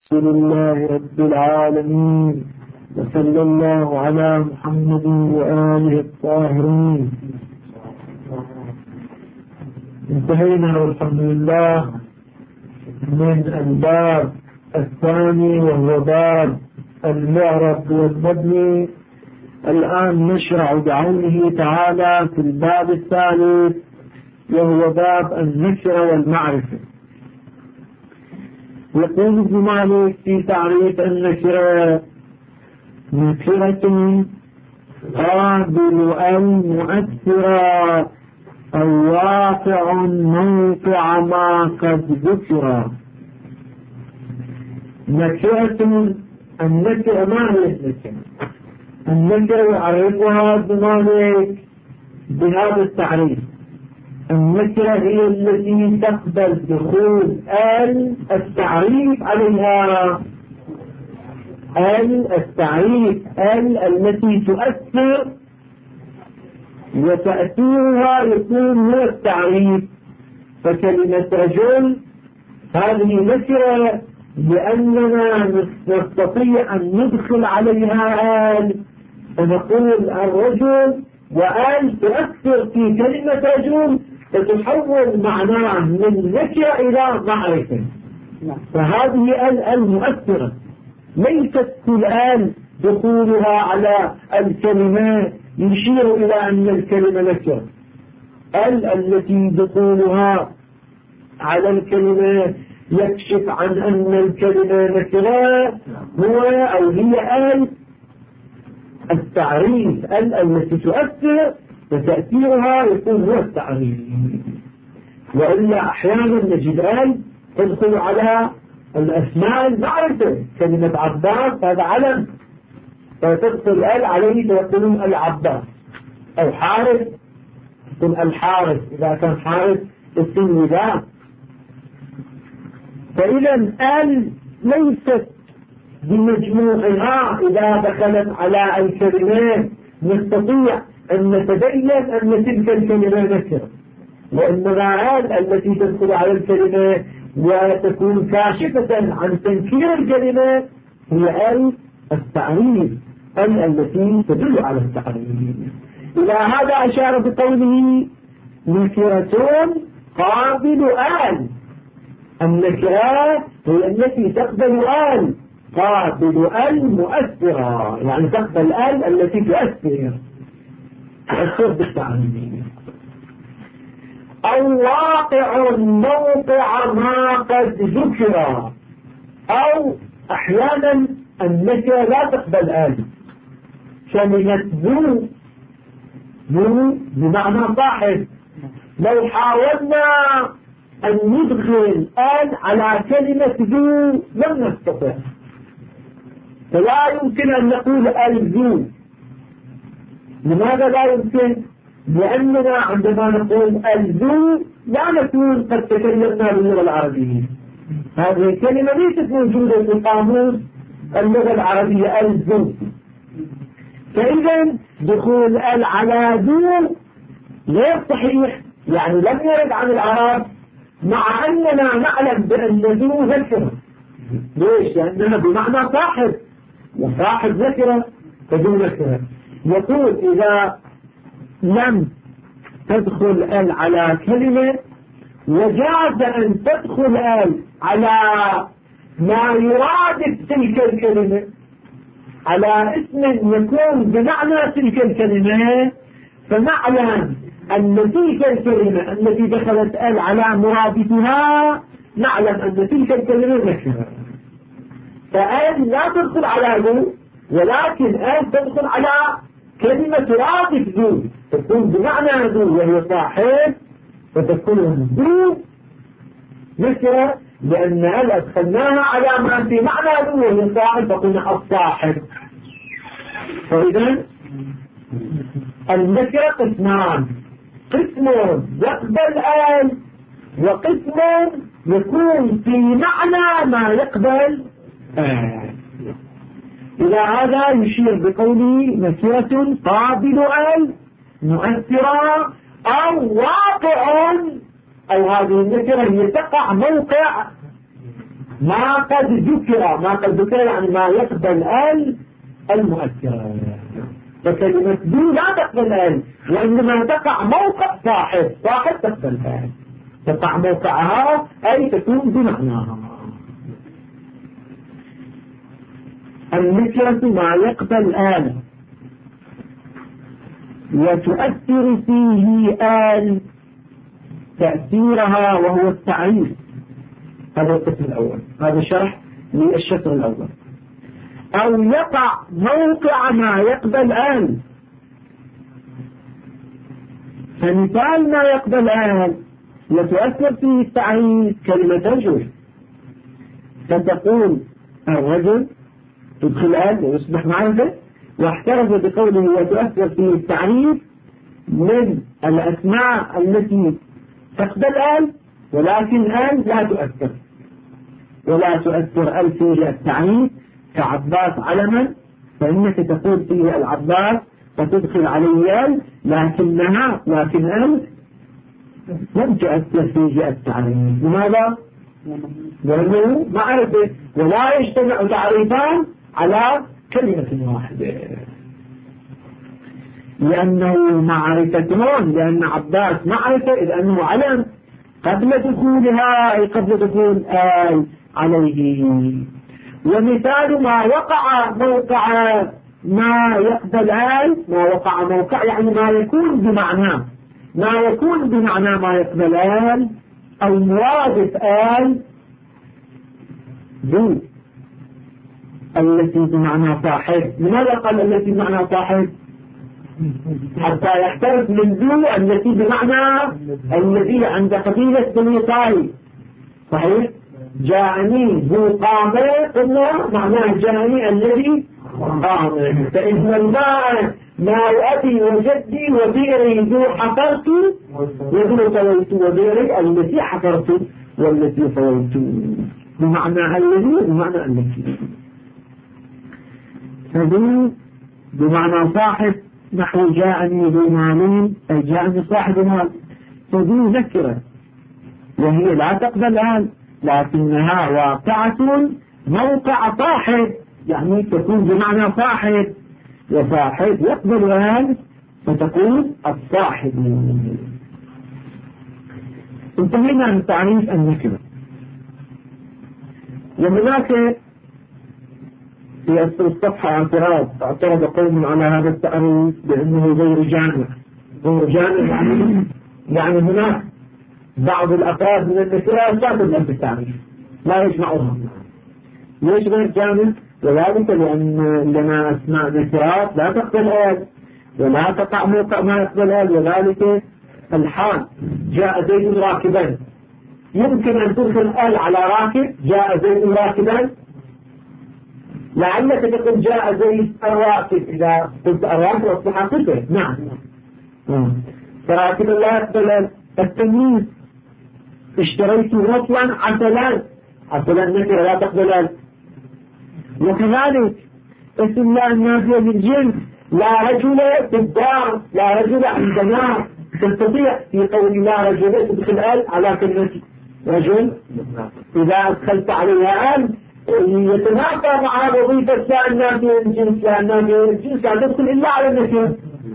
لله رب العالمين، وصلى الله على محمد وآله الطاهرين. انتهينا والحمد لله من الباب الثاني وهو باب المعرب والمبني. الآن نشرع بعونه تعالى في الباب الثالث وهو باب النكرة والمعرفة. يقول ابن مالك في تعريف النكرة: نكرة قابل المؤثرة أو واقع موقع ما قد ذكر. نكرة، النكرة ما هي النكرة؟ النكرة يعرفها ابن مالك بهذا التعريف: النكرة هي التي تقبل دخول التعريف عليها، التعريف التي تؤثر وتأثيرها يكون هو التعريف. فكلمة رجل هذه نكرة لأننا نستطيع أن ندخل عليها فنقول الرجل، تؤثر في كلمة رجل فتحول معناه من نكرة إلى معرفة. فهذه المؤثرة، ليست كل دخولها على الكلمة يشير إلى أن الكلمة نكرة. التي دخولها على الكلمة يكشف عن أن الكلمة نكرة هو أو هي التعريف، التي تؤثر وتأثيرها يكون هو التعريف. وإلا أحيانا نجد تدخل على الأسماء المعرفة، كلمة عباس هذا علم فتدخل عليه فيقولون العباس، أو حارث يكون الحارث إذا كان حارث اسم ولاء. فإذا ليست بمجموعها إذا دخلت على الكلمات نستطيع أن نتبين أن تلك الكلمة نكرة، وإنما التي تدخل على الكلمة وتكون كاشفة عن تنكير الكلمة هي التعريف، التي تدل على التعريف. إلى هذا أشار بقوله: نكرة قابل النكرات هي التي تقبل قابل مؤثرة، يعني تقبل التي تؤثر بالتعريف. أو واقع موقع ما قد ذكر، أو أحيانا النكرة لا تقبل كلمة ذو بمعنى صاحب. لو حاولنا أن ندخل على كلمة ذو لم نستطع، فلا يمكن أن نقول الذو. لماذا لا يمكن؟ لأننا عندما نقول الذو لا نكون قد تكلمنا باللغة العربية. هذه الكلمة ليست موجودة في قاموس اللغة العربية الذو. فإذا دخول على ذو غير صحيح، يعني لم يرد عن العرب، مع أننا نعلم بأن ذو ذكرة. ليش؟ لأننا بمعنى صاحب، وصاحب ذكرة فذو ذكرة. يقول: إذا لم تدخل على كلمة وجاز أن تدخل على ما يرادف تلك الكلمة، على اسم يكون بمعنى تلك الكلمة، فنعلم أن تلك الكلمة التي دخلت على مرادفها نعلم أن تلك الكلمة نكرة. لا تدخل على ذو، ولكن تدخل على كلمة ترادف ذو، تكون بمعنى ذو وهي صاحب، فتكون ذو نكرة لأن أدخلناها على ما في معنى ذو وهي صاحب، فقلنا الصاحب. فإذا النكرة قسمان: قسم يقبل وقسم يكون في معنى ما يقبل إلى هذا يشير بقوله: نكرة قابل مؤثرة أو واقع، أو هذه النكرة هي تقع موقع ما قد ذكر يعني ما يقبل المؤثرة. فكلمة دو لا تقبل وإنما تقع موقع صاحب تقبل تقع موقعها أي تكون بمعناها. النكرة ما يقبل وتؤثر فيه تأثيرها وهو التعريف. هذا القسم الأول، هذا شرح للشطر الأول. أو يقع موقع ما يقبل فمثال ما يقبل وتؤثر فيه التعريف كلمة رجل، فتقول الرجل تدخل ويصبح معرفة، واحترز بقوله وتؤثر فيه التعريف من الأسماء التي تقبل ولكن لا تؤثر، ولا تؤثر في التعريف كعباس علما، فإنك تقول فيه العباس فتدخل عليه لكن لم تؤثر فيه التعريف. لماذا؟ لأنه معرفة ولا يجتمع تعريفان على كلمة واحدة، لأنه معرفتان، لأن عباس معرفة إذ أنه علم قبل دخولها أي قبل دخول عليه. ومثال ما وقع موقع ما يقبل ما وقع موقع يعني ما يكون بمعنى ما يقبل أو مرادف دو التي بمعنى صاحب. لماذا قال التي بمعنى صاحب؟ حتى يحترز من ذو التي بمعنى الذي عند قبيلة بني طائف. صحيح؟ جاءني ذو قامة قلنا معناه جاءني الذي قامة. فإن الماء ماء أبي وجدي وبئري ذو حفرت وذو طويت، وبئري التي حفرت والتي طويت، بمعنى الذي بمعنى التي. فذو بمعنى صاحب، نحو جاءني ذو مالين أي جاءني صاحب مال. فذو ذكرة وهي لا تقبل لكنها واقعة موقع صاحب، يعني تكون بمعنى صاحب، وصاحب يقبل فتكون الصاحب. انتهينا من تعريف النكرة. وهناك في أسفل الصفحة اعترض قوم على هذا التعريف بأنه غير جامع. يعني هناك بعض الأفراد من النكرة لا تدخل في التعريف، لا يجمعها. ليش غير جامع؟ وذلك لأن لنا أسماء نكرات لا تقبل ولا تقع موقع ما يقبل وذلك الحال. جاء زيد راكبا، يمكن أن تدخل على راكب. جاء زيد راكبا، لعلك تقول جاء زيد الراكب، إذا قلت الراكب أصبح صفة. نعم. فراكب لا يقبل التمييز. اشتريت رطلا عسلا نكرة لا تقبل. وكذلك اسم الله النافية للجنس، لا رجل في الدار، لا رجل عندنا. تستطيع في قول لا رجل تدخل على كلمة رجل، إذا أدخلت عليها يتنافى مع وظيفة لا النافية للجنس. لا النافية للجنس لا تدخل إلا على النكرة.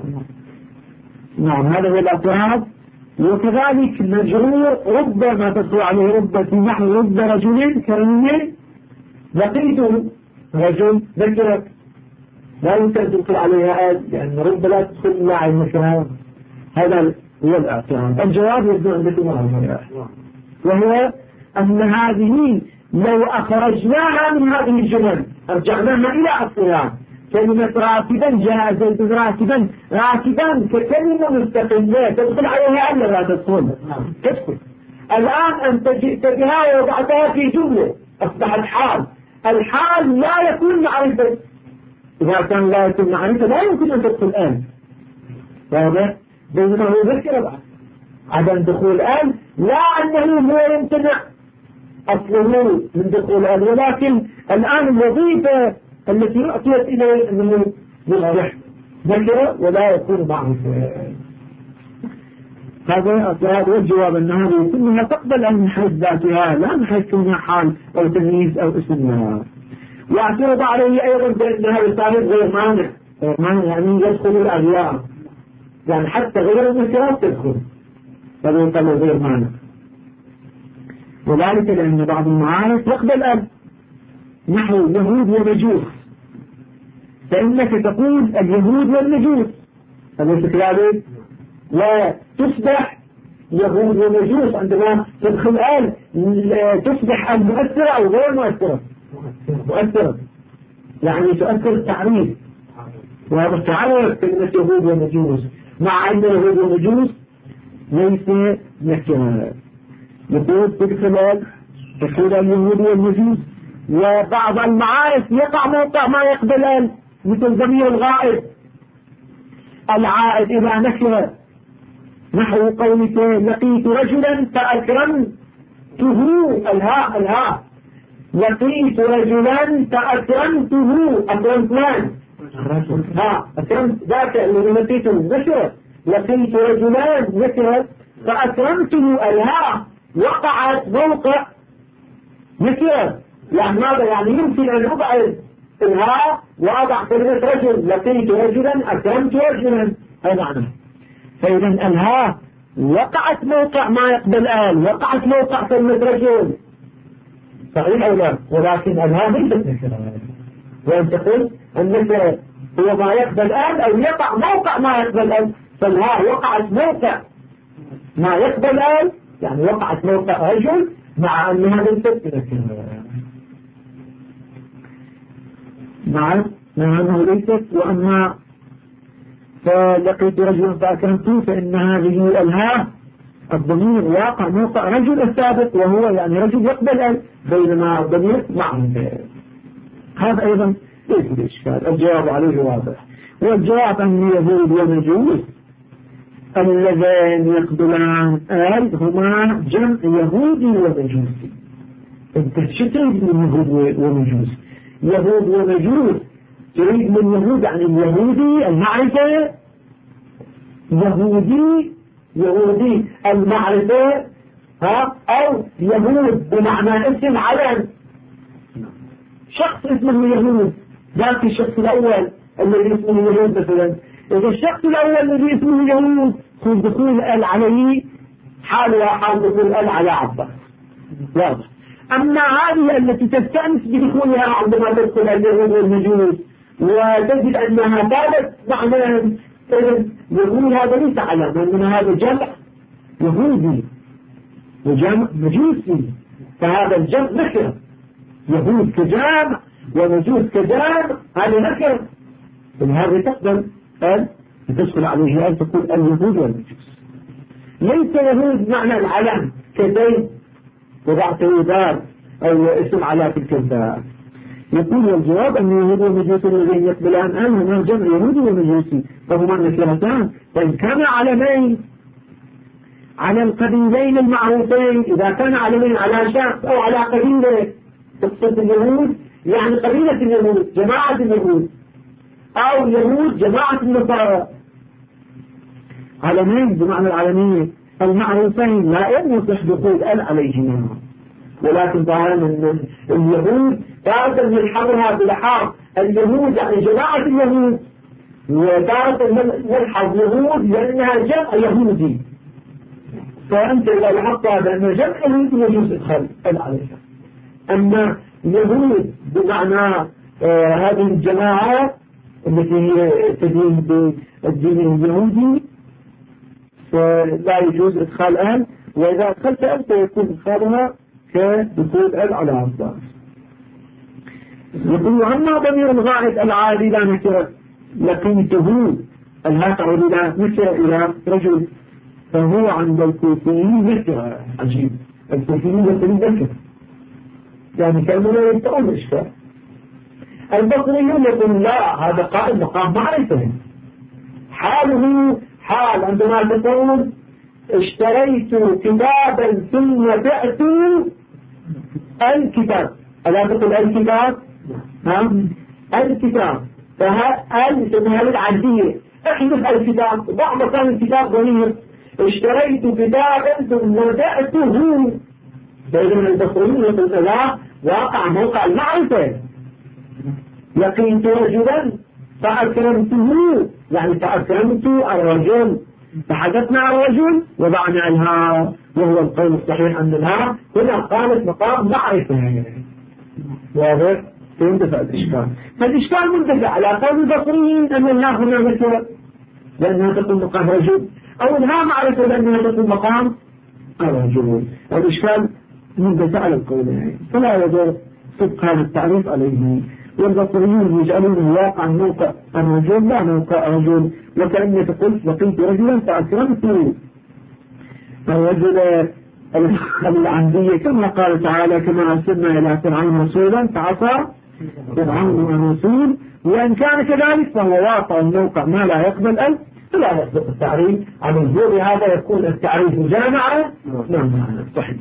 نعم، هذا هو الاعتراض. وكذلك مجرور ربما تدخل عليه رب في نحو رب رجل كريم لقيته رجل ذكرك، لا يمكن تدخل عليها لأن رب لا تدخل إلا على النكرة. هذا هو الاعتراض. الجواب يبدو عندكم وهو أن هذه لو أخرجناها من هذه الجمل أرجعناها إلى أصلها. كلمة راكبا جاء زيد راكبا، ككلمة مستقلة تدخل عليها ألا لا تدخل؟ تدخل. الآن أنت جئت بها ووضعتها في جملة أصبحت حال. الحال لا يكون معرفة. إذا كان لا يكون معرفة لا يمكن أن تدخل الآن. واضح؟ بينما هو ذكر بعد عدم دخول الآن، لا أنه هو يمتنع أصله من دخول الآن، ولكن الآن الوظيفة التي أعطيت إليه أنه يصبح ذكر ولا يكون معرفة. هذا الجواب أن هذه كلها تقبل من حيث ذاتها لا من حيث كونها حال أو تمييز أو اسم لها. واعترض عليه أيضا بأن هذا الصحيح غير مانع، يعني يدخل الأغيار، يعني حتى غير النكرات تدخل، فبيقال غير مانع. وذلك لأن بعض المعارف يقبل أب نحو يهود ومجوس، فإنك تقول اليهود والمجوس أليس كذلك؟ وتصبح يهود ومجوس عندما تدخل آل تصبح المؤثرة أو غير مؤثرة؟ مؤثرة، يعني تؤثر التعريف، وهذا تعرف كلمة يهود ومجوس، مع أن يهود ومجوس ليس نكرة. يقول تدخل اليهود والمجوس، وبعض المعارف يقع موقع ما يقبل مثل ضمير الغائب العائد إلى نكرة، نحو قولك لقيت رجلا فأكرمته، الهاء لقيت رجلا فأكرمته، أكرمت من؟ أكرمت ذاك الذي لقيته نكرة، لقيت رجلا نكرة فأكرمته، الهاء وقعت موقع نكرة. يعني ماذا؟ يعني يمكن أن أبعد الهاء وأضع كلمة رجل، لقيت رجلا أكرمت رجلا، هذا معنى. فإذا الهاء وقعت موقع ما يقبل وقعت موقع كلمة رجل، صحيح أو لا؟ ولكن الهاء ليست نكرة، وأن تقول النكرة هو ما يقبل أو يقع موقع ما يقبل فالهاء وقعت موقع ما يقبل يعني وقعت موقع رجل، مع أنها ليست نكرة. مع أنه ليست. وأما فلقيت رجلا فأكرمته فإن هذه الهاء الضمير واقع موقع رجل السابق، وهو يعني رجل يقبل بينما الضمير معه. هذا أيضا ليس الإشكال، الجواب عليه واضح. والجواب أن يهود ومجوس اللذين يقبلان هما جمع يهودي ومجوسي. انت شو تريد من يهود ومجوس؟ يهود ومجوس تريد من يهود يعني اليهودي المعرفة، يهودي المعرفة، أو يهود بمعنى اسم علم، شخص اسمه يهود، ذاك الشخص الأول الذي اسمه يهود مثلا. إذا الشخص الأول الذي اسمه يهود كل دخول عليه حالها حال دخول على عباس، واضح. أما هذه التي تستأنس بدخولها عندما تدخل اليهود والمجوس وتجد أنها ثابت معنى يقول هذا ليس علم، وإنما هذا جمع يهودي وجمع مجوسي، فهذا الجمع نكر، يهود كجمع ومجوس كجمع، هذا نكر. فلهذا تقبل أن تدخل عليه أن تقول اليهود والمجوس. ليس يهود معنى العلم كزيد وضعت يدار أو اسم على تلك الدار. يقول الجواب أن يهود والمجوس الذين يقبلان هما جمع يهودي ومجوسي، فهما نكرتان، فإن كان علمين على القبيلين المعروفين، إذا كان علمين على شخص أو على قبيلة تقصد اليهود يعني قبيلة اليهود جماعة اليهود، أو يهود جماعة النصارى، علمين بمعنى العلمين المعروفين لا يصح دخول عليهما. ولكن تعالى من اليهود تارة نلحظها بلحاظ اليهود يعني جماعة اليهود، وتارة نلحظ يهود لأنها جمع يهودي، فأنت إذا لحظتها بأن جمع يهودي يجوز إدخال عليها. أما يهود بمعنى هذه الجماعة التي تدين بالدين اليهودي فلا يجوز إدخال وإذا أدخلت أنت يكون إدخالها كدخول على عباس. يقول أما ضمير الغائب العادي لا نكرة، لقيته الهاء تعود إلى نكرة إلى رجل، فهو عند الكوفيين نكرة. عجيب، الكوفيين يقولون نكرة يعني كأنه لا يستقل إشكال. البصريون يقول لا، هذا قائم مقام معرفة، حاله حال عندما تقول اشتريت كتابا ثم بعت الكتاب، ألا تقول الكتاب؟ الكتاب، فها يسميها للعدية، احذف الكتاب ضع مكان الكتاب ضمير اشتريت كتابا ثم بدأته. فإذا البصريين يقول لا، واقع موقع المعرفة. لقيت رجلا فأكرمته، يعني فأكرمت الرجل، فحدثنا عن الرجل وضعنا الهاء، وهو القول الصحيح أن الهاء هنا قالت مقام معرفة. واضح؟ فيندفع الإشكال. فالإشكال منتفع على قول البصريين أن الهاء هنا نكرة لأنها تكون مقام رجل، أو الهاء معرفة لأنها تكون مقام الرجل. الإشكال منتفع على القولين، فلا يجوز صدق هذا التعريف عليه. والبصريون يجعلون واقع موقع الرجل لا موقع الرجل، وكأنك قلت لقيت رجلا فأكرمته الرجل العهدية، كما قال تعالى كما أرسلنا إلى فرعون رسولا فعصى فرعون الرسول. وإن كان كذلك فهو واقع الموقع ما لا يقبل فلا يصدق التعريف عن الزور. هذا يكون التعريف جامعا صحيح.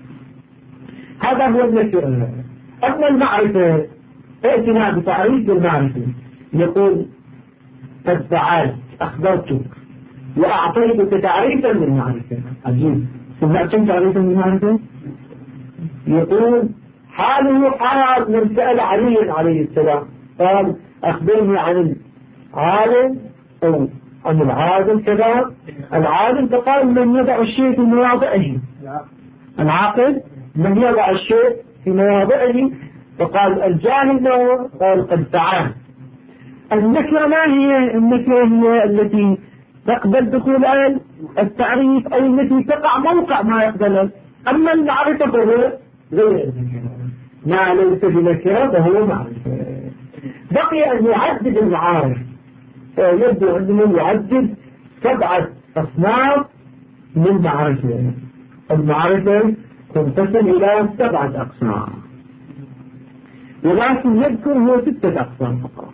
هذا هو النكر. أما المعرفة ائتنا بتعريف المعرفة، يقول قد فعلت أخبرتك وأعطيتك تعريفا للمعرفة. عجيب، سمعتم تعريفا للمعرفة؟ يقول حاله حال من سأل علي عليه السلام قال أخبرني عن العالم أو عن العادل كذا. العالم فقال من يضع الشيء في مواضعه، العاقل من يضع الشيء في مواضعه. فقال الجاهل ما هو؟ قال قد فعل. النكرة ما هي؟ النكرة هي التي تقبل دخول التعريف أو التي تقع موقع ما يقبله. أما المعرفة فهو غير ما ليس بنكرة فهو معرفة. بقي أن يعدد المعارف، يبدو أنه يعدد 7 أصناف من معرفة. المعرفة تنقسم إلى 7 أقسام، ولكن يذكر هو 6 أقسام فقط.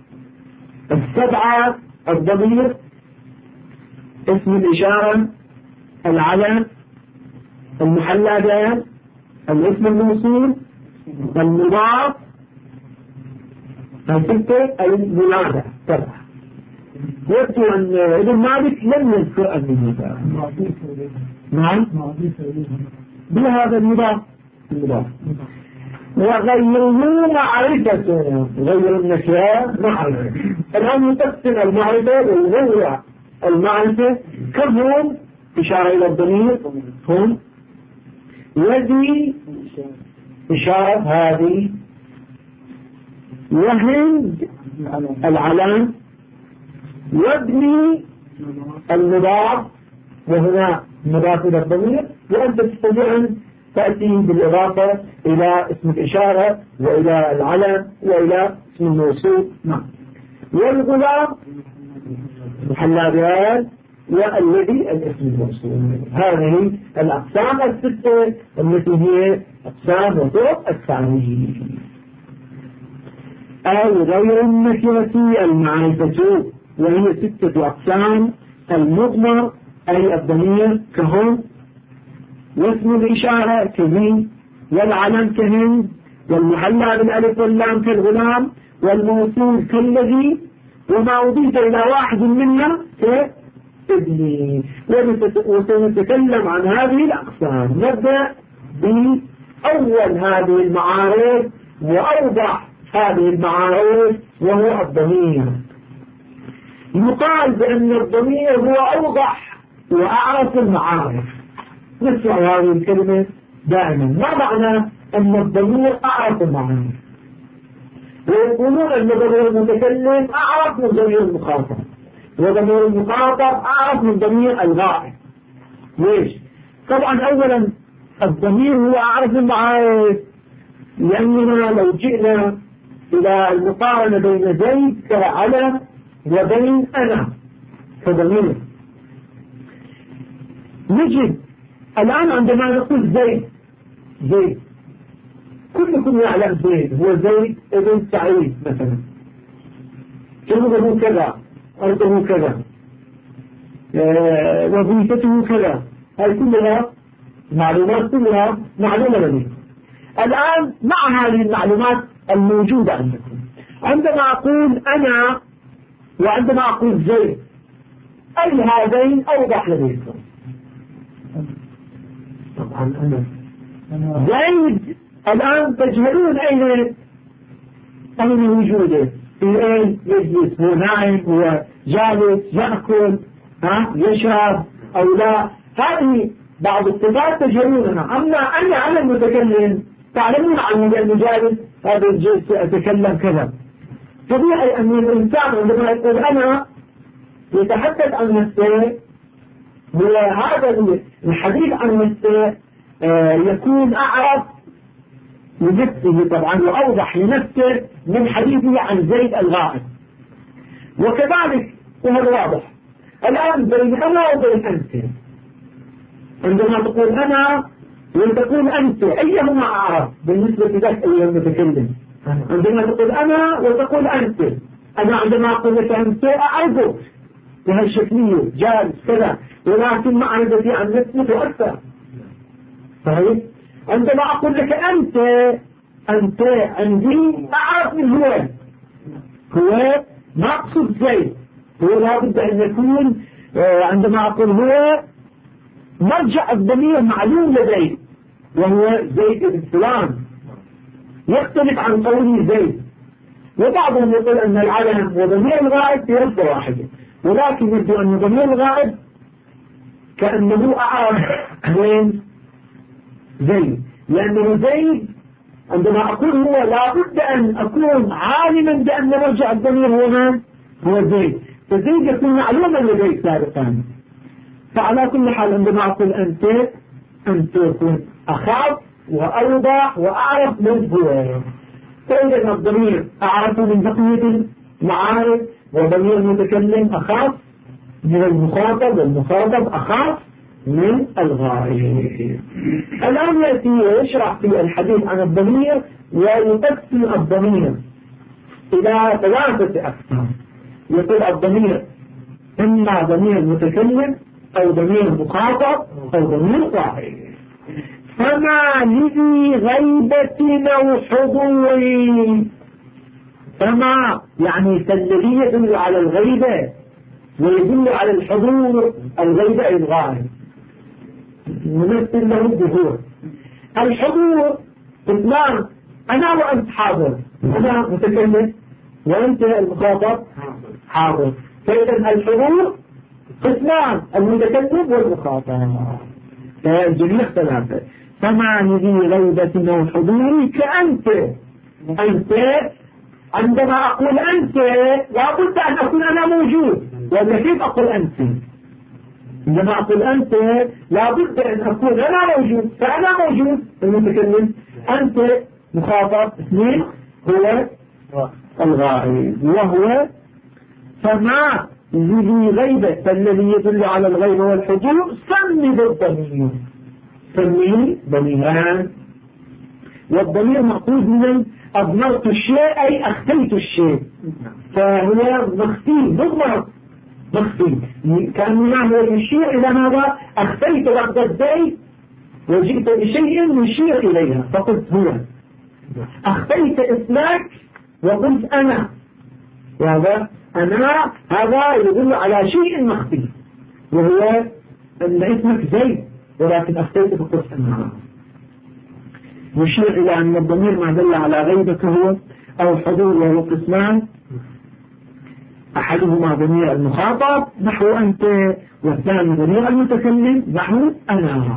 7 الضمير، اسم الإشارة، العلم، المحلى به، الاسم الموصول، المضاف، 6 المنادى 7. يبدو أن ابن مالك لم يذكر المنادى. نعم بهذا المضاف وغيره معرفة، غير النكرة معرفة. الآن نقسم المعرفة وغير المعرفة. كم هم؟ إشارة إلى الضمير هم، يدي إشارة هذه، وهند العلم، وابني المضاف وهنا مضاف إلى الضمير. وأنت تستطيع أن تأتي بالإضافة إلى اسم الإشارة وإلى العلم وإلى اسم الموصول. والغلام محلى بها والذي الاسم الموصول. هذه الأقسام 6 التي هي أقسام وطرق التعريف. أي غير النكرة المعرفة، وهي 6 أقسام: المضمر أي الضمير كهم، واسم الإشارة كذي، والعلم كهند، والمحلى بالألف واللام كالغلام، والموصول كالذي، وما أضيف إلى واحد منها كابني. وسنتكلم عن هذه الأقسام. نبدأ بأول هذه المعارف وأوضح هذه المعارف وهو الضمير. يقال بأن الضمير هو أوضح وأعرف المعارف. نسمع هذه الكلمة دائما. ما معنى أن الضمير أعرف المعارف؟ ويقولون أن ضمير المتكلم أعرف من ضمير المخاطب، وضمير المخاطب أعرف من ضمير الغائب. ليش؟ طبعا أولا الضمير هو أعرف المعارف، لأننا لو جئنا إلى المقارنة بين زيد كعلم وبين أنا كضمير، نجد الآن عندما نقول زيد كلكم يعلم زيد هو زيد ابن سعيد مثلا، جنوبه كذا، أرضه كذا، وظيفته كذا. هذه كلها معلومات كلها معلومة لديكم. الآن مع هذه المعلومات الموجودة عندكم، عندما أقول أنا وعندما أقول زيد، أي هذين أوضح لديكم؟ زيد الآن تجهلون أين وجوده، في أين يجلس، هو نائم، هو جالس، يأكل، يشرب أو لا. هذه بعض الصفات تجهلونها. أما أنا المتكلم تعلمون عني بأنه جالس، هذا الجلس أتكلم كذا. طبيعي أن الإنسان عندما يقول أنا يتحدث عن نفسه، وهذا الحديث عن نفسه يكون أعرف لنفسه طبعا وأوضح لنفسه من حديثه عن زيد الغائب. وكذلك وهذا واضح. الآن بين أنا وبين أنت، عندما تقول أنا وتقول أنت أيهما أعرف بالنسبة لك أيها المتكلم؟ عندما تقول أنا وتقول أنت، أنا عندما أقول لك أنت أعرفك بهالشكلية جالس كذا، ولكن معرفتي عن نفسي تؤثر. صحيح؟ عندما أقول لك أنت عندي أعرف من هو ما أقصد زيد، هو لابد أن يكون عندما أقول هو مرجع الضمير معلوم لدي، وهو زيد بن فلان، يختلف عن قولي زيد. وبعضهم يقول أن العلم وضمير الغائب في لفظة واحدة، ولكن يبدو أن ضمير الغائب كأنه أعرف من زيد، لأنه زيد عندما أقول هو لابد أن أكون عالما بأن مرجع الضمير هو من؟ هو زيد، فزيد يكون معلوما لدي سابقا. فعلى كل حال عندما أقول أنت يكون أخاف وأوضح وأعرف من هو. فإذا الضمير أعرف من بقية المعارف، وضمير المتكلم أخاف من المخاطب، والمخاطب أخاف من الغائب. الآن يأتي ويشرح في الحديث عن الضمير ويقسم الضمير إلى 3 أقسام. يقول الضمير إما ضمير متكلم أو ضمير مخاطب أو ضمير غائب. فما لذي غيبة أو حضور، فما يعني الذي يدل على الغيبة ويدل على الحضور، الغيبة الغائب نمثل له الظهور. الحضور اثنان، أنا وأنت حاضر، أنا متكلم وأنت المخاطب حاضر، فإذا الحضور اثنان، المتكلم والمخاطب، فالجميع 3. فما لذي غيبة أو حضور كأنت. أنت عندما أقول أنت لابد أن أكون أنا موجود، وأنا كيف أقول أنت؟ عندما أقول أنت لابد أن أكون أنا موجود، فأنا موجود المتكلم، أنت مخاطب، 2 هو الغائب وهو فما لذي غيبة، فالذي يدل على الغيبة والحضور سمي بالضمير، سميه ضميران. والضمير مأخوذ من أضمرت الشيء أي أخفيت الشيء، فهو مخفي مضمر مخفي، كأنه يشير إلى ماذا؟ أخفيت لفظ الزيت وجئت بشيء يشير إليها فقلت هو، أخفيت اسمك وقلت أنا، وهذا أنا هذا يدل على شيء مخفي، وهو أن اسمك زيد ولكن أخفيت فقلت أنا، يشير إلى أن الضمير ما دل على غيبك هو أو حضور، وهو قسمان، أحدهما ضمير المخاطب نحو أنت، والثاني ضمير المتكلم نحو أنا.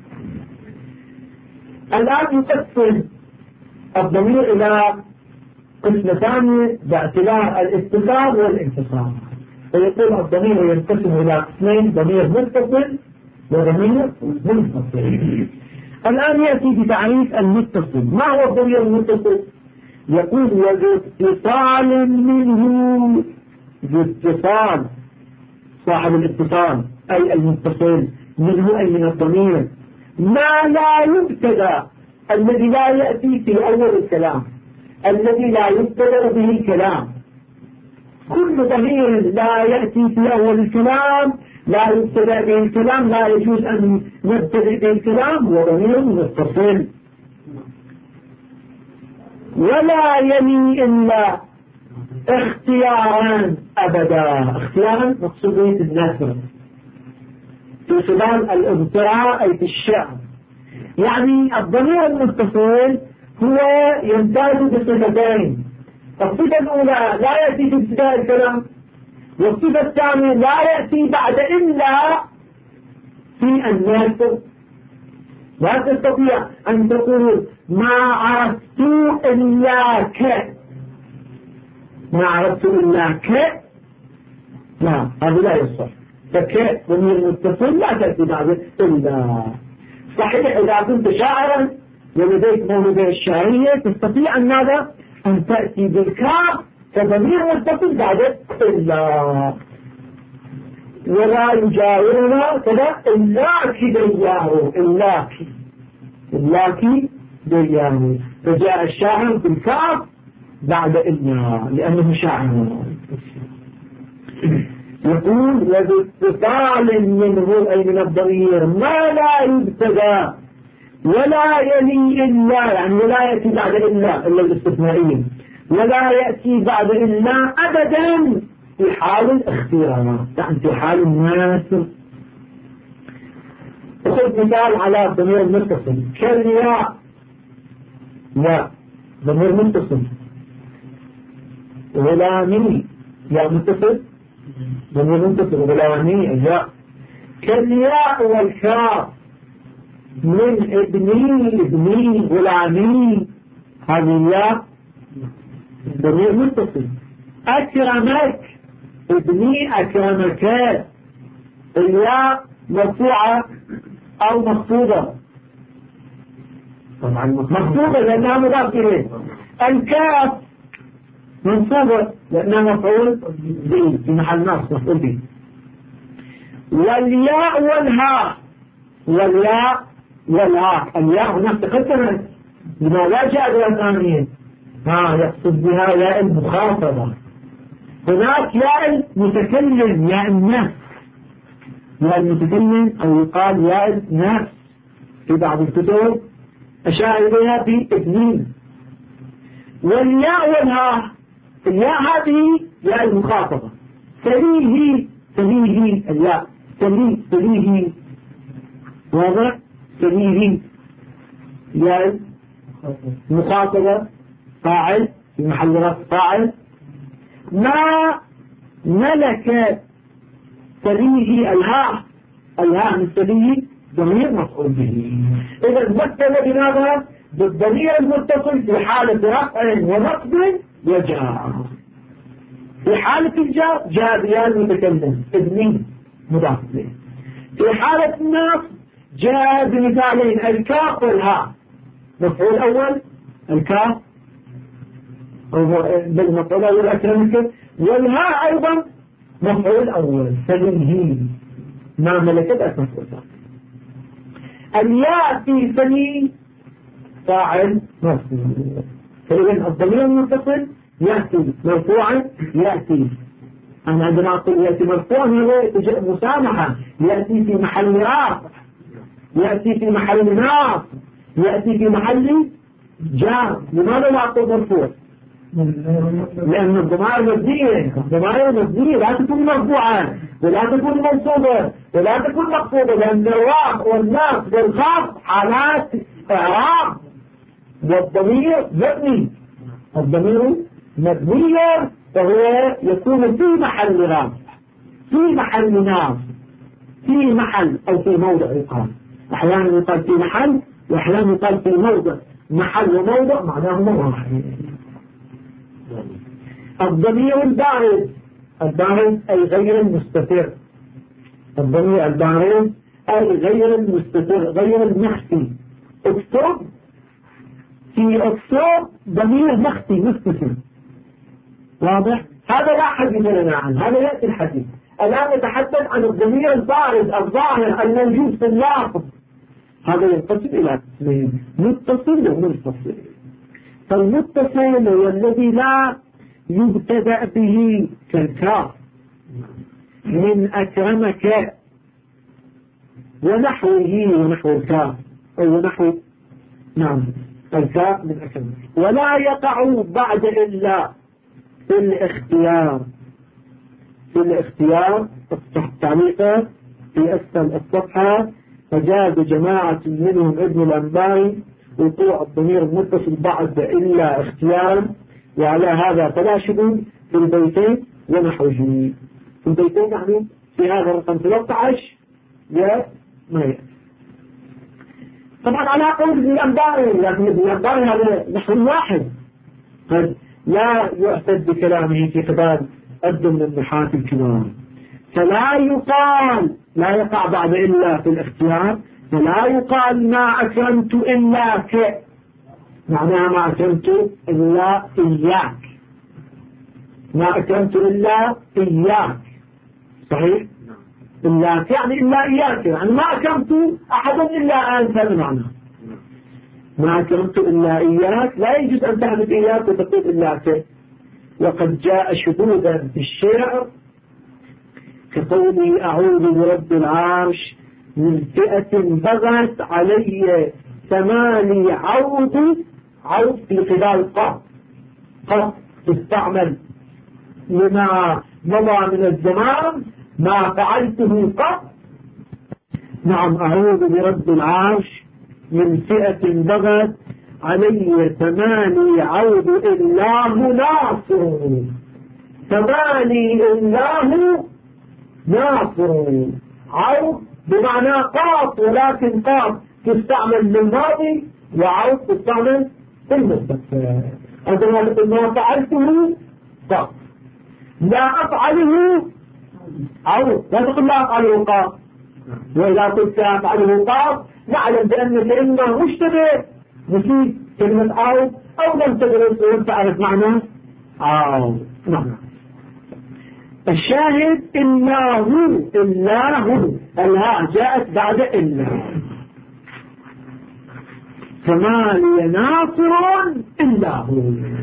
الآن يقسم الضمير إلى قسم ثاني باعتبار الاتصال والانفصال، فيقول الضمير ينقسم إلى قسمين، ضمير متصل وضمير منفصل. الآن يأتي بتعريف المتصل. ما هو الضمير المتصل؟ يقول وذو اتصال منه، ذو اتصال صاحب الاتصال أي المتصل منه أي من الضمير، ما لا يبتدأ، الذي لا يأتي في أول الكلام، الذي لا يبتدأ به الكلام. كل ضمير لا يأتي في أول الكلام، لا يبتدأ به الكلام، لا يجوز أن نبتدئ به الكلام، وضمير متصل. ولا يلي إلا اختيارا أبدا، اختيارا مقصودية النثر في خلال الاضطراء أي في الشعر، يعني الضمير المتصل هو يمتاز بصفتين. الصفة الأولى لا يأتي في ابتداء الكلام، والصفة الثانية لا يأتي بعد إلا في الناس. لا تستطيع أن تقول ما عرفت إلا ك، ما عرفت إلا ك، لا هذا لا يصح. فك ضمير متصل لا تأتي بعد إلا. صحيح إذا كنت شاعرا ولديك موهبة الشعرية تستطيع أن ماذا؟ أن تأتي بالكاف كضمير متصل بعد إلا. ولا يجاورنا كذا إلاك دياه، إلاك دياه. فجاء الشاعر بالكاف بعد إلا لأنه شاعر. يقول وباتصال منه أي من الضمير ما لا يبتدى ولا يلي إلا، يعني ولا يأتي بعد إلا الاستثنائية، ولا يأتي بعد إلا أبدا في حال الاختيار، يعني في حال الناس. أخذ مثال على الضمير المتصل كالياء، لا ضمير متصل. غلامي يا متصل، ضمير متصل. غلامي الياء. كالياء والكاف من ابني غلامي، هذه الياء ضمير متصل. أكرمك ابني أكرمك، الياء مرفوعة أو مخفوضة؟ طبعا مخفوضة لأنها مضاف إليه. الكاف منصوبة لأنها مفعول به في محل نصب مفعول به. والياء والهاء، والياء والهاء، الياء هناك تقدمت لماذا جاء بالأمانية؟ يقصد بها ياء المخاطبة. هناك ياء المتكلم، ياء النفس، ياء المتكلم أو يقال ياء النفس في بعض الكتب أشار إليها في ابنين. والياء والهاء، الياء هذه ياء المخاطبة. تليه الياء تليه واضح، تليه ياء المخاطبة فاعل في محل رفع فاعل. ما ملك تليه الهاء من تليه ضمير مفعول به. إذا مثل بماذا؟ بالضمير المتصل في حالة رفع ونصب وجاء. في حالة الجار جاء بياء المتكلم ابني مضاف إليه. في حالة النصب جاء بمثالين الكاف والهاء، مفعول أول الكاف بالمفعول الأول أكرمك، والهاء أيضا مفعول أول فليه ما ملكت مفعول ثاني. الياء في فلي فاعل مرفوع. فإذا الضمير المتصل يأتي مرفوعا، يأتي أنا عندما أقول يأتي مرفوعا هو مسامحة، يأتي في محل رفع، يأتي في محل ناصب، يأتي في محل جار. لماذا لا أقول مرفوع؟ لأن الضمائر مبنية لا تكون مرفوعة ولا تكون منصوبة ولا تكون مقصودة، لأن الواو والناس والخاف حالات إعراب، والضمير مبني. الضمير مبني فهو يكون في محل رفع، في محل ناصب، في محل أو في موضع يقال. أحيانا يقال في محل وأحيانا يقال في موضع. محل وموضع معناهما واحد. الضمير البارز أي غير المستتر. الضمير البارز أي غير المستتر غير المخفي. اكتب في اكتب ضمير مخفي مستتر، واضح؟ هذا لا حديث لنا عنه، هذا يأتي الحديث. الآن نتحدث عن الضمير البارز الظاهر الموجود في اللفظ. هذا ينقسم إلى قسمين، متصل ومنفصل. فالمتصل هو الذي لا يبتدأ به كالكاف من أكرمك ونحوه ونحو الكاف أو نحو الكاف من أكرمك، ولا يقع بعد إلا في الاختيار. في الاختيار التعليقة في أسفل الصفحة فجاز جماعة منهم ابن الأنباري وقوع الضمير المتصل بعد إلا اختيارا، وعلى هذا فلا شبه في البيتين ونحوه. في البيتين يعني في هذا الرقم 13 ما يأتي. طبعا على قول ابن الأنباري، لكن ابن الأنباري هذا نحو واحد قد لا يعتد بكلامه في قبال أد من النحاة الكبار. فلا يقال، لا يقع بعد إلا في الاختيار، فلا يقال ما أكرمت إلا ك، معناها ما أكرمت إلا إياك، ما أكرمت إلا إياك، صحيح؟ إلا يعني إلا إياك، يعني ما أكرمت أحدا إلا أنت، المعنى ما أكرمت إلا إياك، لا يجوز أن تحدث إياك وتقول إلا ك. وقد جاء شذوذا في الشعر كقولي أعوذ برب العرش من فئة بغت علي ثماني عود في قبال قط تستعمل لما مضى من الزمان ما فعلته قط. نعم، أعوذ برب العرش من فئة بغت علي ثماني عود الله ناصر، ثماني الله ناصر، عود بمعنى قاط، ولكن قاط تستعمل للماضي وعود تستعمل في المستقبل. عندما تقول ما فعلته قاط، لا أفعله عود، لا تقول لا أفعله قاط. وإذا قلت أفعله قاط نعلم بأنك إما مشتبه نسيت كلمة عود أو لم تدرس ولم تعرف معنى عود. نعم. الشاهد إلا هو الهاء جاءت بعد إلا، فما لي ناصر إلا هو.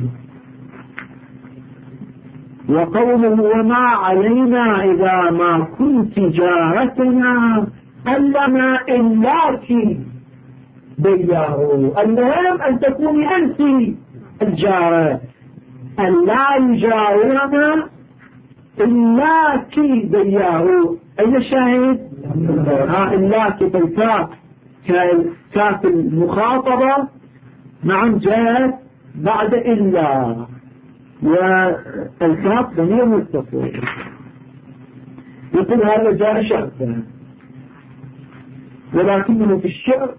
وقوله وما علينا إذا ما كنت جارتنا ألما إلاك دياه. المهم أن تكوني أنت الجارة، أن لا يجاورنا إلاك دياه. أين الشاهد؟ إلاك بالكاف، كاف المخاطبة نعم جاءت بعد إلا، والكاف ضمير متصل. يقول هذا جاء شرطا، ولكنه في الشعر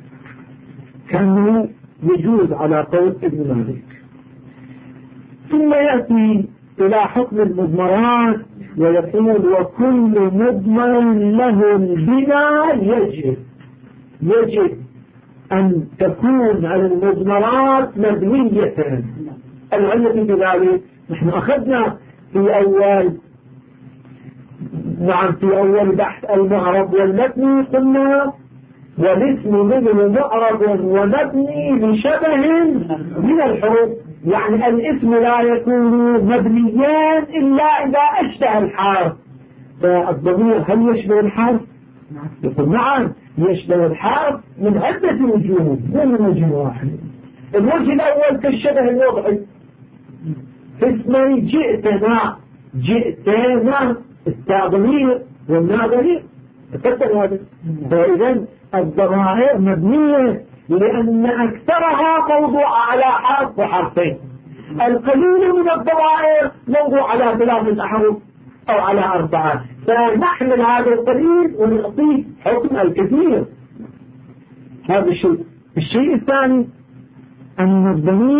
كان يجوز على قول ابن مالك. ثم يأتي إلى حكم المضمرات ويقول وكل مضمر له البناء يجب أن تكون على المضمرات مبنية. العلة بذلك نحن أخذنا في أول بحث المعرب والمبني، قلنا والاسم منه معرب ومبني لشبه من الحروف، يعني الاسم لا يكون مبنيان إلا إذا أشبه الحرف. فالضمير هل يشبه الحرف؟ يقول نعم يشبه الحرف من عدة وجوه، من وجه واحد. الوجه الأول كالشبه الوضعي، اسمي جئتنا التضمير والناظرين تقدر هذا. فإذا الضمائر مبنية لأن أكثرها موضوع على حرف وحرفين، القليل من الضمائر موضوع على 3 أحرف أو على 4، فنحمل هذا القليل ونعطيه حكم الكثير. هذا الشيء. الشيء الثاني أن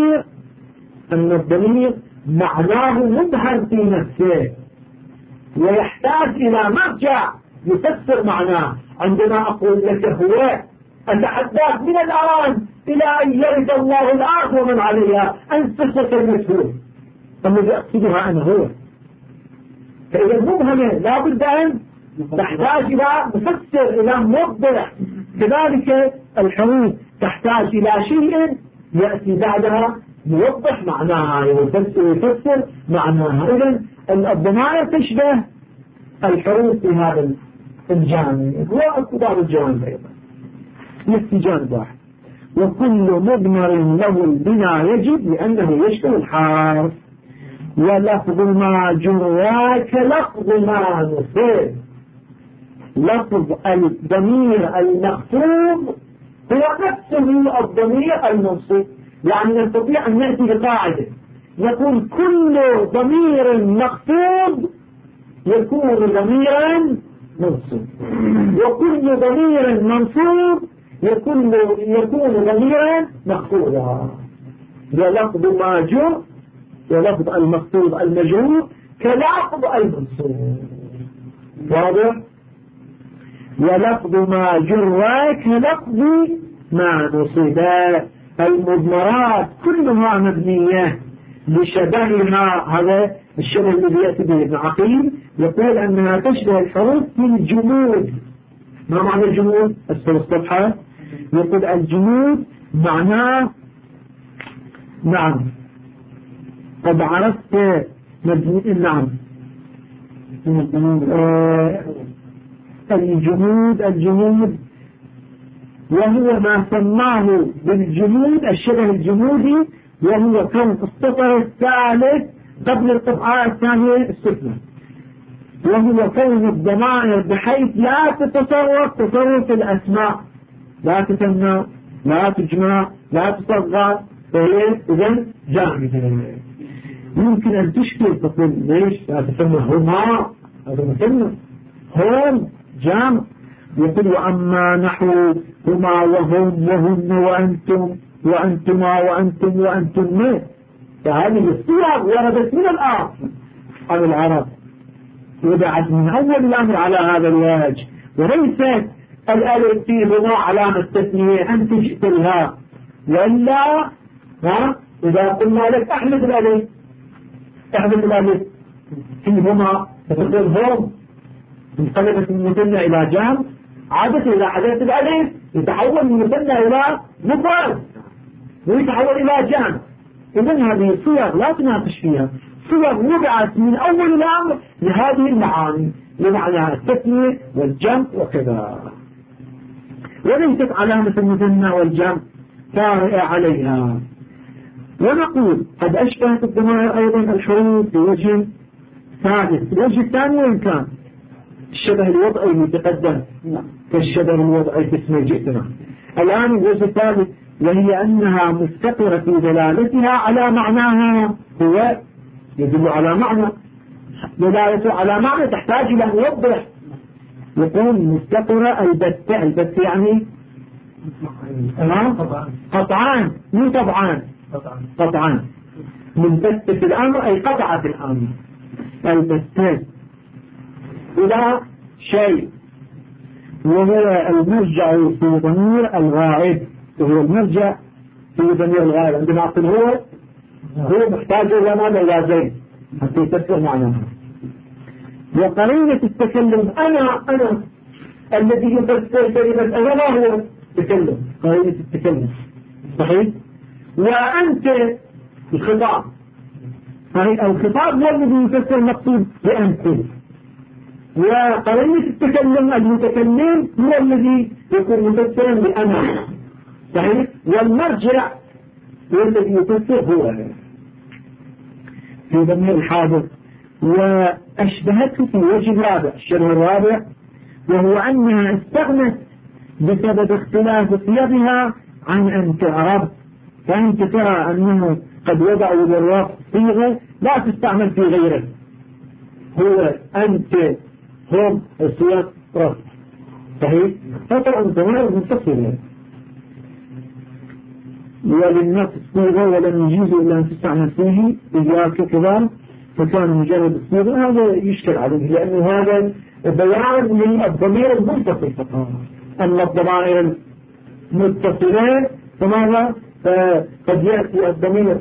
الضمير معناه مبهم في نفسه ويحتاج إلى مرجع يفسر معناه. عندما أقول لك هو أتحدث من الآن إلى أن يرث الله الأرض ومن عليها، أن تفسر كلمة هو الذي أقصدها أنا هو. فإذا مبهمة لا بد أن تحتاج إلى مفسر، إلى موضح. كذلك الحروف تحتاج إلى شيء يأتي بعدها يوضح معناها، يفسر معناها. إذن الضمائر تشبه الحروف في هذا الجانب، وأكبر الجانب أيضا نفس جانب واحد. وكل مضمر له البناء يجب لأنه يشبه الحرف. ولفظ ما جراك لفظ ما نصب، لفظ الضمير المخفوض هو نفسه الضمير المنصوب. يعني نستطيع أن نأتي بقاعدة يقول كل ضمير مخفوض يكون ضميرا منصوب، وكل ضمير منصوب يكون ضميرا مخفوضا. ولفظ ما جر ولفظ المخفوض المجرور كلفظ المنصوب. واضح؟ ولفظ ما جر كلفظ ما نصب. المضمرات كلها مبنية لشبهها. هذا الشبه الذي يأتي به ابن عقيل، يقول أنها تشبه الحروف في الجمود. ما معنى الجمود؟ أسفل الصفحة يقول الجمود معناه نعم قد عرفت مبني. نعم الجمود وهو ما سماه بالجمود الشبه الجمودي، وهو كون السطر الثالث قبل القطعة الثانية السفلى، وهو كون الضمائر بحيث لا تتصرف تصرف الأسماء، لا تثنى لا تجمع لا تصغر، فهي إذن جامدة. يمكن أن تشكل تقول ليش لا تسمى هما، هذا مثنى هم جامع. يقول وأما نحو هما وهم وهن وأنتم وأنتما وأنتم وأنتم، فهذه الصيغ وردت من الآن عن العرب، وضعت من أول الأمر على هذا الوجه، وليست الألف فيهما علامة تثنية أنت جئت لها، وإلا إذا قلنا لك أحمد الألف فيهما فتقول هم انقلبت من مثنى إلى جمع، عادة إذا حدثت الألف يتحول من مثنى إلى مفرد ويتحول إلى جمع. إذن هذه الصيغ لا تناقش فيها، صيغ وضعت من أول الأمر لهذه المعاني، لمعنى التثنية والجمع وكذا، وليست علامة المثنى والجمع طارئة عليها. ونقول قد أشبهت الضمائر أيضا الحروف بوجه ثالث. الوجه الثاني وإن كان الشبه الوضعي المتقدم كالشبه الوضعي في اسم جئتنا، الآن الوجه الثالث وهي أنها مستقرة في دلالتها على معناها، هو يدل على معنى، دلالته على معنى تحتاج إلى أن يوضح. يقول مستقرة البتة، البتة يعني قطعان مو طبعان، قطعان من بتة الأمر أي قطعة الأمر، البتة إلى شيء، وهو المرجع في ضمير الغائب، وهو المرجع في ضمير الغائب. عندما أقول هو محتاج إلى معنى إلى زيد حتى يتفق معناها. وقرينة التكلم أنا الذي يفسر كلمة أنا ما هو تكلم، قرينة التكلم صحيح. وأنت الخطاب صحيح، الخطاب هو الذي يفسر المقصود بأنت، وقرينة التكلم المتكلم هو الذي يكون مفسرا بأنا صحيح، والمرجع هو الذي يفسر هو في ضمير الحاضر. وأشبهته في وجه الرابع، الشبه الرابع، وهو أنها استغنت بسبب اختلاف صيغها عن أن تعرب. فأنت ترى أنه قد وضعوا للرفع صيغة لا تستعمل في غيره، هو أنت هم الصيغ رفع صحيح، فطبعا ضمائر منفصلة، وللنفس صيغة ولم يجوز إلا أن تستعمل فيه إياك كذا، فكان مجرد الصيغة هذا يشكل عليه، لأنه هذا بيان للضمير المنفصل فقط. أما الضمائر المتصلة فماذا؟ قد يأتي الضمير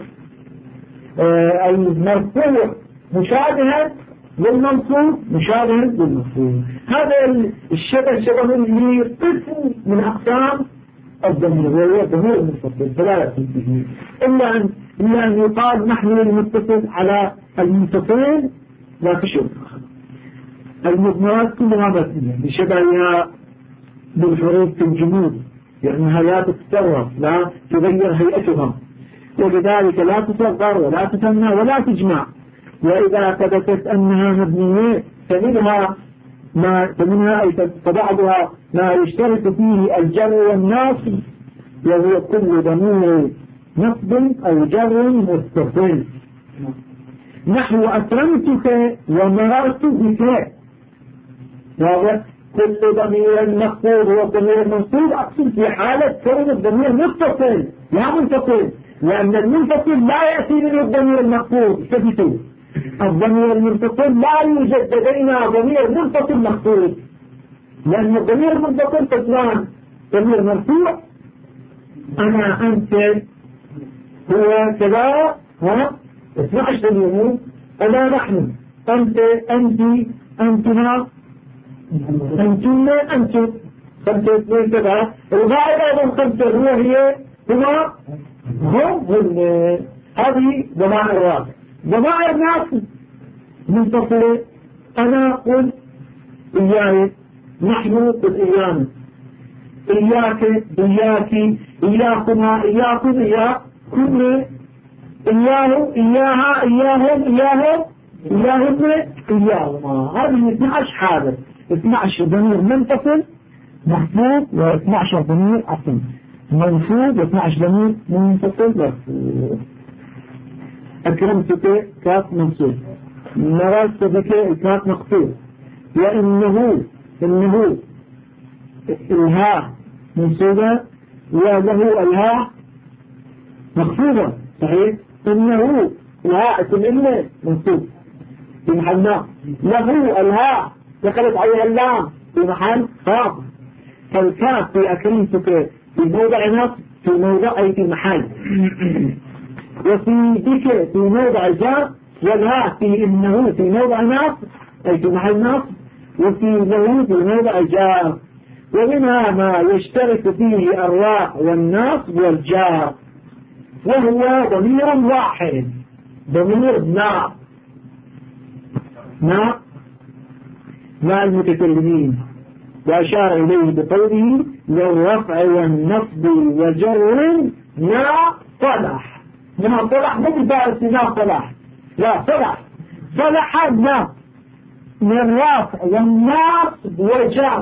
المرفوع مشابها للمنصوب مشابها للمنصوب. هذا الشبه شبه اللي قسم من أقسام الضمير، وهو ضمير المتصل فلا يأتي به إلا أن يقال نحن المتصل على المنفصل لا تشبه. المضمرات كلها مبنية بشبهها بالحروف في الجمود، لأنها لا تتصرف لا تغير هيئتها، ولذلك لا تصغر ولا تثنى ولا تجمع. وإذا ثبتت أنها مبنية فمنها ما فمنها فبعضها ما يشترك فيه الجر والنصب، وهو كل ضمير نصب أو جر متصل، نحو أكرمتك ومررت بك. واضح؟ كل ضمير مخفوض هو ضمير منصوب، أقصد في حالة كون الضمير متصل لا منفصل، لأن المنفصل لا يأتي من الضمير المخفوض. ثبتوا الضمير المنفصل لا يوجد لدينا ضمير منفصل مخفوض، لأن الضمير المنفصل قسمان: ضمير مرفوع أنا أنت هو كذا 12 ضمير، أنا نحن أنت أنت أنتنا أنتم أنتم 5 2 7. الغائب أيضا 5 هو هي هما هم. هذه ضمائر الرابع. ضمائر ناس منفصلة: أنا قل إياي، نحن قل إيانا، إياك إياك، إياكما إياكم إياكم، إياه إياها إياهم إياهم إياهم إياهما. هذه 12 حالة، 12 ضمير منفصل محفوظ، و12 ضمير عصم منصوب، و12 ضمير منفصل مرفوع. أكرمتك كاف منصوب، مررت بك الكاف مقصود، وإنه إنه الهاء منصوبة، وله الهاء مخفوضة. صحيح؟ إنه الهاء اسم إنه منصوب في محل نصب، له الهاء دخلت عليها اللام في محل خافض. فالكاف في أكرمتك في موضع نصب، في موضع أي في محل، وفي بك في موضع جر، والهاء في إنه في موضع نصب أي في محل نصب، وفي له في موضع جار. ومنها ما يشترك فيه الراء والنصب والجار، وهو ضمير واحد، ضمير نا مع المتكلمين، وأشار إليه بقوله للرفع والنصب وجر نا صلح. نا صلح مو بفارس نا صلح، لا صلح صلح نا للرفع والنصب وجر،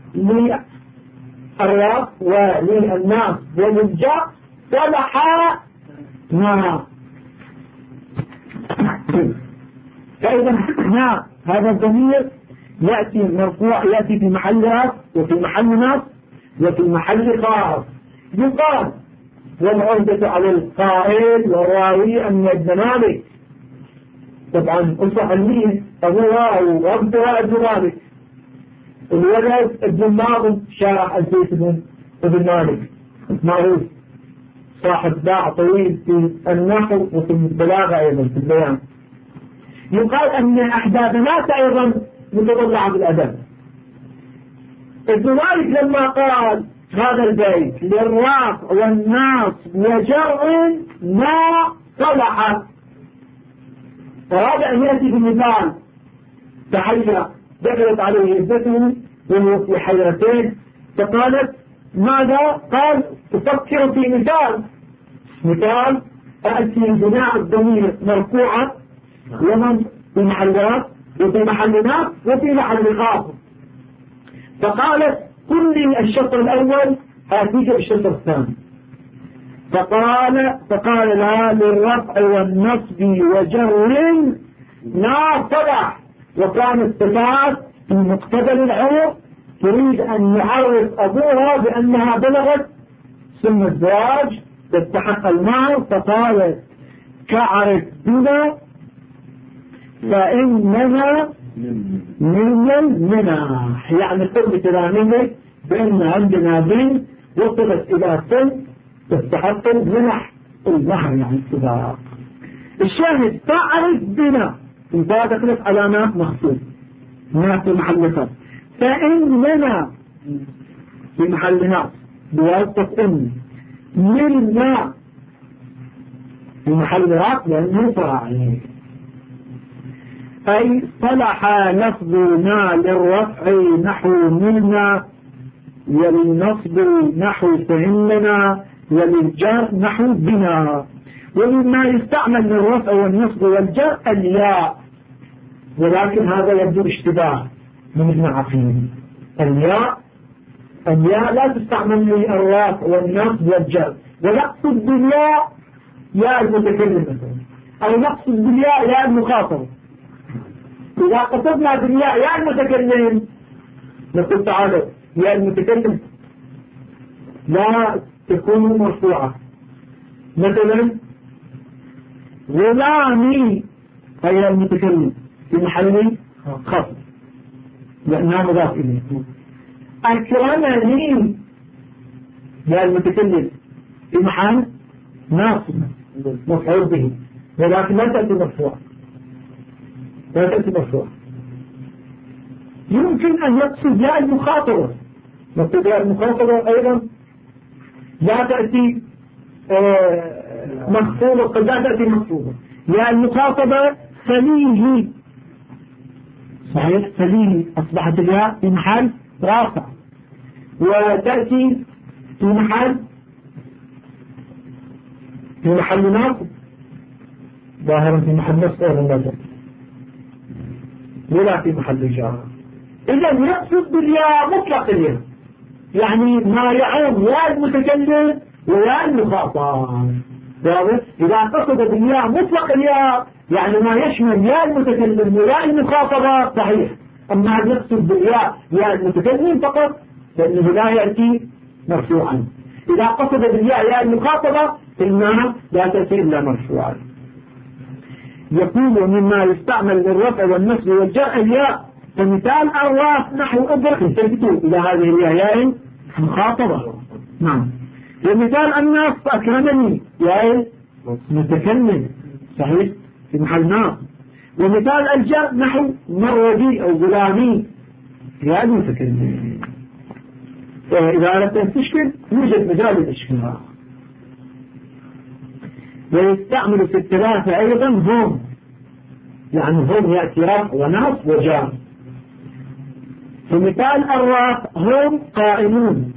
للرفع وللنصب وللجر صلح نا. فإذا هذا الضمير يأتي مرفوع، يأتي في محل رفع وفي محل نصب وفي محل خاص. يقال والعهدة على القائل والراوي أن ابن مالك، طبعا أصح المين أبوها وأبدها ابن مالك، الولد ابن الماضي شارح البيت ابن مالك معروف، صاحب باع طويل في النحو وفي البلاغة أيضا في البيان. يقال أن أحداثنات أيضا متطلعة بالأدب. ابن مالك لما قال هذا البيت للرفع والنصب وجر ما صلح، فهذا أن يأتي بمثال تحية دخلت عليه ابنته وهو في حيرتين، فقالت ماذا؟ قال تفكر في مثال أأتي بناء الضمير مرفوعة ومن في محلات وفي محلات وفي محل خاص، فقالت قل لي الشطر الأول آتيك بالشطر الثاني. فقال لها للرفع والنصب وجر لا صلح، وكانت صفات في مقتبل العرف تريد أن يعرف أبوها بأنها بلغت سن الزواج تستحق المال، فقالت كعرف بنا فإننا من المنح، يعني قلت إلى منك بأن عندنا بنت وصلت إلى سن تستحق المنح، المهر يعني الصداق. الشاهد تعرف بنا إذا دخلت علامات مخصوص ما في محل خاص، فإننا في محل ناس بواسطة إن منا في محل راق لأنه فاعل، أي صلح لفظنا للرفع نحو منا، وللنصب نحو فإننا، وللجر نحو بنا. ومما يستعمل للرفع والنصب والجر الياء، ولكن هذا يبدو اشتباه، من ابن عقيل. الياء لا تستعمل للرفع والنصب والجر، ونقصد بالياء ياء المتكلم مثلا، أو نقصد بالياء ياء المخاطب. إذا قصدنا بالياء ياء المتكلم نقول تعالى ياء المتكلم لا تكون مرفوعة، مثلا غلامي هي المتكلم في محل خفض لأنها مضاف إليه. أكرمني يا المتكلم في محل ناصب مفعول به، ولكن لا تأتي مرفوعة، لا تأتي مرفوعة. يمكن أن يقصد يا المخاطبة، نقصد يا المخاطبة أيضا لا تأتي مخفوضة، قد لا تأتي مخفوضة. يا المخاطبة سليه، صحيح سليه أصبحت الياء في محل رافع، وتأتي في محل ناصب ظاهرا في محل نصب أو النجم ولا في محل جار. إذا يقصد بالياء مطلق الياء، يعني ما يعم يا المتكلم ويا المخاطب. إذا قصد بالياء مطلق الياء يعني ما يشمل يا المتكلم ويا المخاطبة صحيح. أما يقصد بالياء يا المتكلم فقط فإنه لا يأتي مرفوعا. إذا قصد بالياء يا المخاطبة فإنها لا تأتي إلا مرفوعا. يقول مما يستعمل للرفع والنصب والجر الياء، فمثال الراس نحو أدرك تثبتوا إلى هذه الياء مخاطبة. نعم. ومثال النصب أكرمني يا متكلم صحيح في محل ناصب. ومثال الجر نحو مروجي أو غلامي يا المتكلم. إذا أردت أن تشكل يوجد مجال للإشكال. ويستعمل في الثلاثة أيضا هم، يعني هم يأتي رفع ونصب وجر. ومثال الرفع هم قائمون،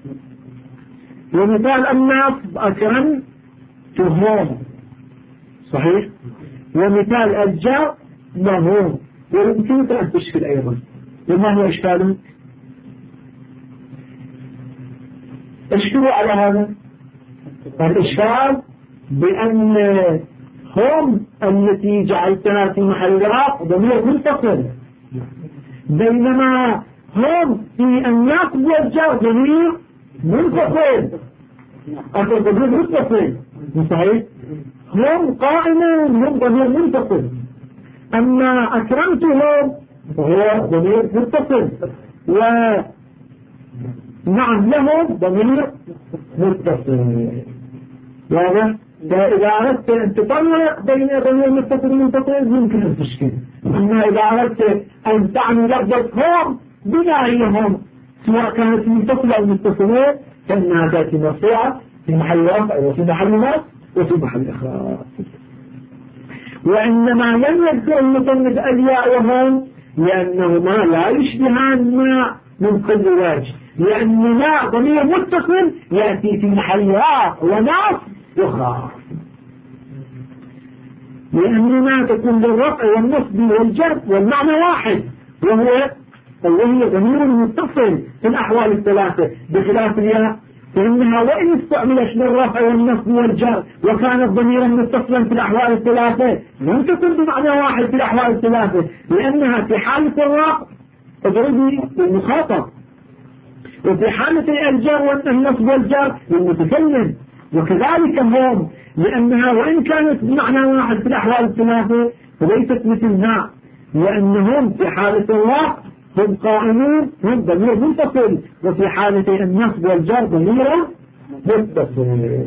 ومثال النصب أكرمتهم صحيح. ومثال الجر لهم. ويمكنك أن تشكل أيضا. وما هو إشكاله؟ اشكروا على هذا الإشكال بأن هم التي جعلتنا في محل رفع ضمير منفصل، بينما هم في النصب والجر ضمير منفصل. أقول ضمير منفصل صحيح. هم قائمون هم ضمير منفصل، أما أكرمتهم وهو ضمير متصل، ونعم لهم ضمير متصل. واضح؟ فإذا أردت أن تطلق بين ضمير متصل ومنفصل يمكن أن تشكل. أما إذا أردت أن تعني لفظة هم بما هي هم سواء كانت منفصلة أو متصلة فإنها تأتي مرفوعة في محل رفع وفي محل نصب وفي محل إخراج. وإنما لم يذكر المصنف الياء وهم لأنهما لا يشبهان ما من كل وجه، لأن ما ضمير متصل يأتي في محل رفع ونصب وإخراج، لأن ما تكون للرفع والنصب والجر والمعنى واحد وهي ضمير متصل في الأحوال الثلاثة، بخلاف الياء فإنها وإن استعملت للرفع والنصب والجر وكانت ضميرا متصلا في الأحوال الثلاثة لم تكن بمعنى واحد في الأحوال الثلاثة، لأنها في حالة الرفع تضرب للمخاطب، وفي حالة الجر والنصب والجر للمتكلم، وكذلك هم لأنها وإن كانت بمعنى واحد في الأحوال الثلاثة فليست مثلنا، لأنهم في حالة الرفع هم قائمون هم ضمير منفصل، وفي حالة النصب والجر ضمير متصل.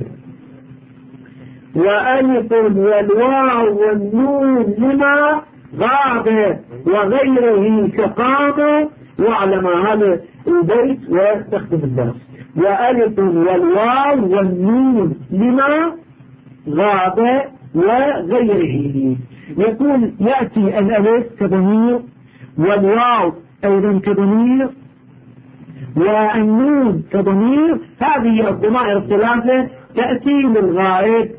وألف والواو والنون لما غاب وغيره كقام واعلم هذا البيت وتختم الدرس. وألف والواو والنون لما غاب وغيره. يقول يأتي الألف كضمير والواو أيضا كضمير والنون كضمير. هذه الضمائر الثلاثة تأتي للغائب،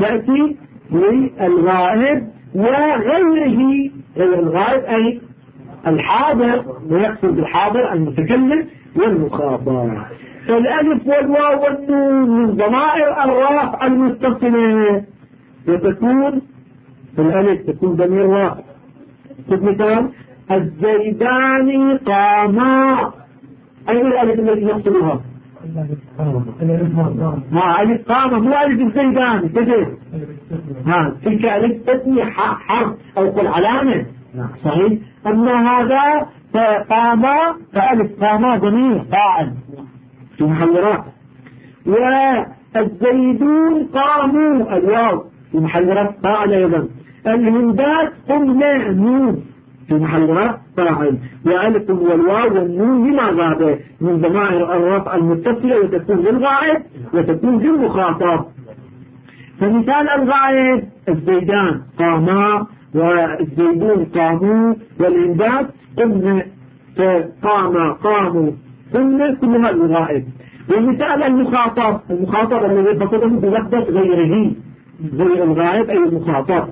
تأتي للغائب وغيره، غير الغائب أي الحاضر، ويقصد بالحاضر المتكلم والمخاطب. فالألف والواو والنون من ضمائر الرفع المتصلة، وتكون الألف تكون ضمير رافع. مثال الزيدان قاما، أين الألف التي نقصدها؟ ألف قاما، مو ألف الزيدان كذب. تلك ألف تسمي حرف أو قل علامة، صحيح. أما هذا فقاما، فألف قاما ضمير فاعل في محل رفع. والزيدون قاموا، الواو في محل رفع فاعل أيضا. الهندات قمنا، نون في محل رفع فاعل. وألف والواو والنون لما غاب من ضمائر الرفع المتصلة، وتكون للغائب وتكون للمخاطب. فمثال الغائب الزيدان قاما، والزيدون قاموا، والهندات قمنا، فقاما قاموا قمنا، كلها الغائب. ومثال المخاطب الذي بصده بلفظة غيره، غير الغائب أي المخاطب.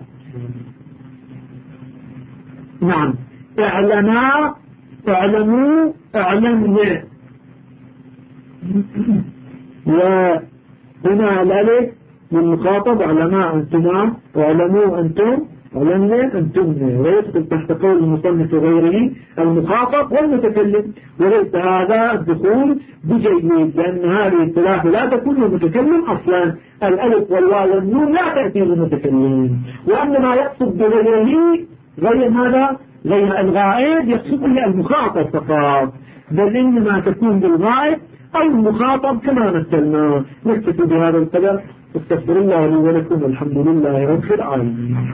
نعم، اعلما، اعلموا، اعلمنا. وهنا الألف للمخاطب، اعلما أنتما، واعلموا أنتم، اعلمنا أنتم، ويدخل تحت قول المصنف غيره المخاطب والمتكلم. وليس هذا الدخول بجيد، لأن هذه الثلاثة لا تكون للمتكلم أصلا. الألف والواو والنون لا تأتي للمتكلم، وأنما يقصد بغيره غير هذا، غير الغائب، يقصد به المخاطب فقط، بل إنما تكون بالغائب أو المخاطب كما مثلنا. نكتفي بهذا القدر. استغفر الله لي ولكم، والحمد لله رب العالمين.